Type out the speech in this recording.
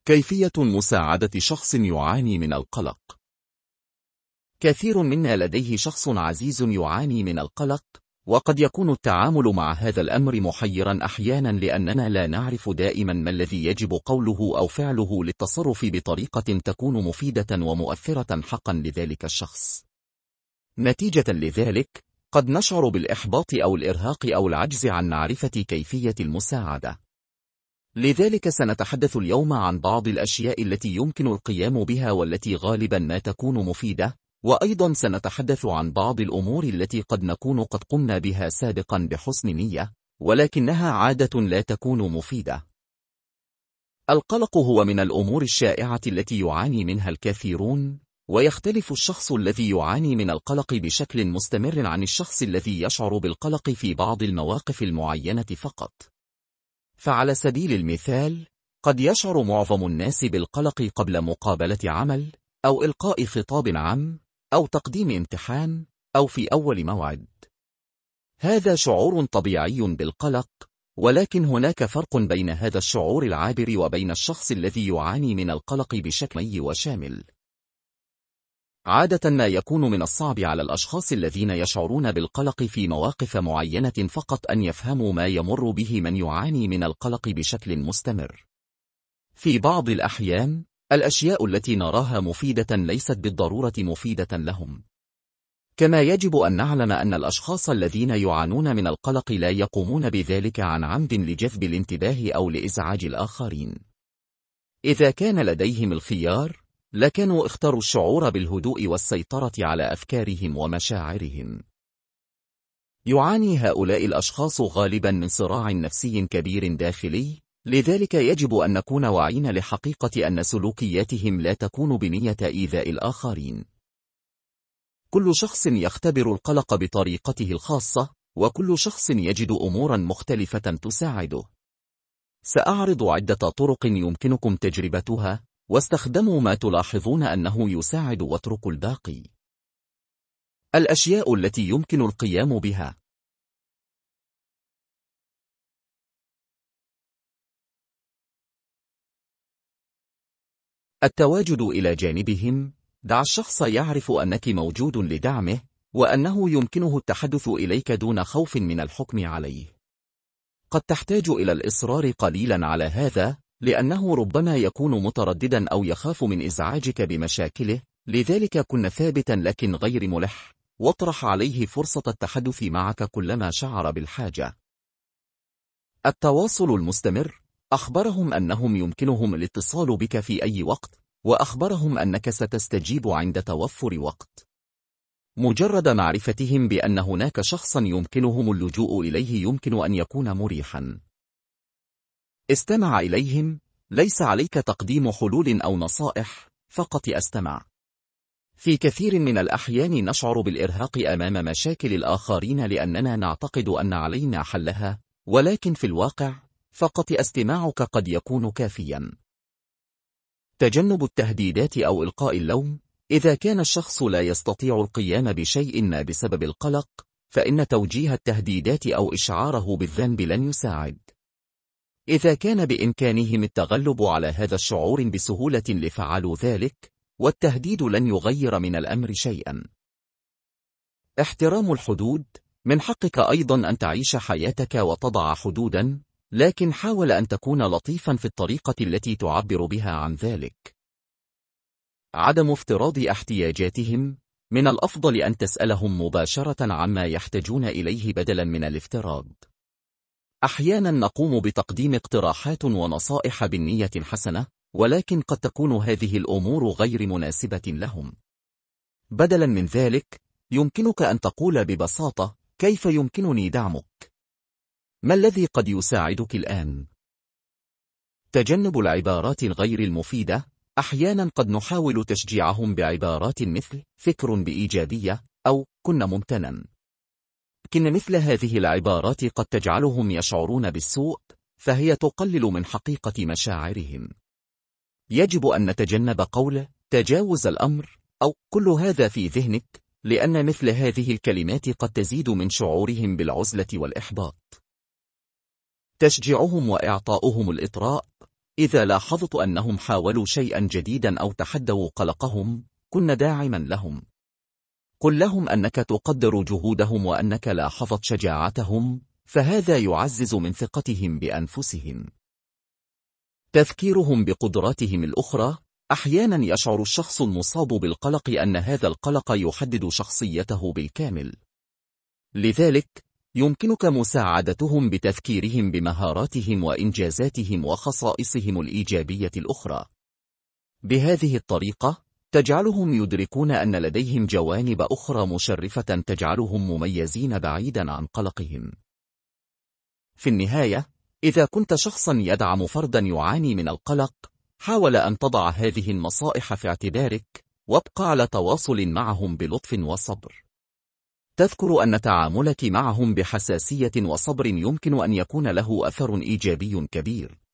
كيفية مساعدة شخص يعاني من القلق. كثير منا لديه شخص عزيز يعاني من القلق، وقد يكون التعامل مع هذا الأمر محيرا أحيانا لأننا لا نعرف دائما ما الذي يجب قوله أو فعله للتصرف بطريقة تكون مفيدة ومؤثرة حقا لذلك الشخص. نتيجة لذلك، قد نشعر بالإحباط أو الإرهاق أو العجز عن معرفة كيفية المساعدة. لذلك سنتحدث اليوم عن بعض الأشياء التي يمكن القيام بها والتي غالبا ما تكون مفيدة، وأيضا سنتحدث عن بعض الأمور التي قد نكون قد قمنا بها سابقا بحسن نية، ولكنها عادة لا تكون مفيدة. القلق هو من الأمور الشائعة التي يعاني منها الكثيرون، ويختلف الشخص الذي يعاني من القلق بشكل مستمر عن الشخص الذي يشعر بالقلق في بعض المواقف المعينة فقط. فعلى سبيل المثال، قد يشعر معظم الناس بالقلق قبل مقابلة عمل، أو إلقاء خطاب عام، أو تقديم امتحان، أو في أول موعد. هذا شعور طبيعي بالقلق، ولكن هناك فرق بين هذا الشعور العابر وبين الشخص الذي يعاني من القلق بشكل وشامل. عادة ما يكون من الصعب على الأشخاص الذين يشعرون بالقلق في مواقف معينة فقط أن يفهموا ما يمر به من يعاني من القلق بشكل مستمر. في بعض الأحيان، الأشياء التي نراها مفيدة ليست بالضرورة مفيدة لهم. كما يجب أن نعلم أن الأشخاص الذين يعانون من القلق لا يقومون بذلك عن عمد لجذب الانتباه أو لإزعاج الآخرين. إذا كان لديهم الخيار، لكانوا اختاروا الشعور بالهدوء والسيطرة على أفكارهم ومشاعرهم. يعاني هؤلاء الأشخاص غالبا من صراع نفسي كبير داخلي، لذلك يجب أن نكون واعين لحقيقة أن سلوكياتهم لا تكون بنية إيذاء الآخرين. كل شخص يختبر القلق بطريقته الخاصة، وكل شخص يجد أمورا مختلفة تساعده. سأعرض عدة طرق يمكنكم تجربتها، واستخدموا ما تلاحظون أنه يساعد واتركوا الباقي. الأشياء التي يمكن القيام بها: التواجد إلى جانبهم. دع الشخص يعرف أنك موجود لدعمه، وأنه يمكنه التحدث إليك دون خوف من الحكم عليه. قد تحتاج إلى الإصرار قليلا على هذا، لأنه ربما يكون مترددا أو يخاف من إزعاجك بمشاكله، لذلك كن ثابتا لكن غير ملح، واطرح عليه فرصة التحدث معك كلما شعر بالحاجة. التواصل المستمر. أخبرهم أنهم يمكنهم الاتصال بك في أي وقت، وأخبرهم أنك ستستجيب عند توفر وقت. مجرد معرفتهم بأن هناك شخصا يمكنهم اللجوء إليه يمكن أن يكون مريحا. استمع إليهم. ليس عليك تقديم حلول أو نصائح، فقط استمع. في كثير من الأحيان نشعر بالإرهاق أمام مشاكل الآخرين لأننا نعتقد أن علينا حلها، ولكن في الواقع، فقط استماعك قد يكون كافيا. تجنب التهديدات أو إلقاء اللوم. إذا كان الشخص لا يستطيع القيام بشيء ما بسبب القلق، فإن توجيه التهديدات أو إشعاره بالذنب لن يساعد. إذا كان بإمكانهم التغلب على هذا الشعور بسهولة لفعلوا ذلك، والتهديد لن يغير من الأمر شيئا. احترام الحدود. من حقك أيضا أن تعيش حياتك وتضع حدودا، لكن حاول أن تكون لطيفا في الطريقة التي تعبر بها عن ذلك. عدم افتراض احتياجاتهم. من الأفضل أن تسألهم مباشرة عما يحتاجون إليه بدلا من الافتراض. أحيانا نقوم بتقديم اقتراحات ونصائح بالنية الحسنة، ولكن قد تكون هذه الأمور غير مناسبة لهم. بدلا من ذلك، يمكنك أن تقول ببساطة: كيف يمكنني دعمك؟ ما الذي قد يساعدك الآن؟ تجنب العبارات الغير المفيدة. أحيانا قد نحاول تشجيعهم بعبارات مثل فكر بإيجابية أو كن ممتنا، لكن مثل هذه العبارات قد تجعلهم يشعرون بالسوء، فهي تقلل من حقيقة مشاعرهم. يجب أن نتجنب قول تجاوز الأمر أو كل هذا في ذهنك، لأن مثل هذه الكلمات قد تزيد من شعورهم بالعزلة والإحباط. تشجيعهم وإعطاؤهم الإطراء. إذا لاحظت أنهم حاولوا شيئا جديدا أو تحدوا قلقهم، كن داعما لهم. قل لهم أنك تقدر جهودهم وأنك لاحظت شجاعتهم، فهذا يعزز من ثقتهم بأنفسهم. تذكيرهم بقدراتهم الأخرى. أحيانا يشعر الشخص المصاب بالقلق أن هذا القلق يحدد شخصيته بالكامل. لذلك، يمكنك مساعدتهم بتذكيرهم بمهاراتهم وإنجازاتهم وخصائصهم الإيجابية الأخرى. بهذه الطريقة، تجعلهم يدركون أن لديهم جوانب أخرى مشرفة تجعلهم مميزين بعيدا عن قلقهم. في النهاية، إذا كنت شخصا يدعم فردا يعاني من القلق، حاول أن تضع هذه النصائح في اعتبارك، وابقى على تواصل معهم بلطف وصبر. تذكر أن تعاملك معهم بحساسية وصبر يمكن أن يكون له أثر إيجابي كبير.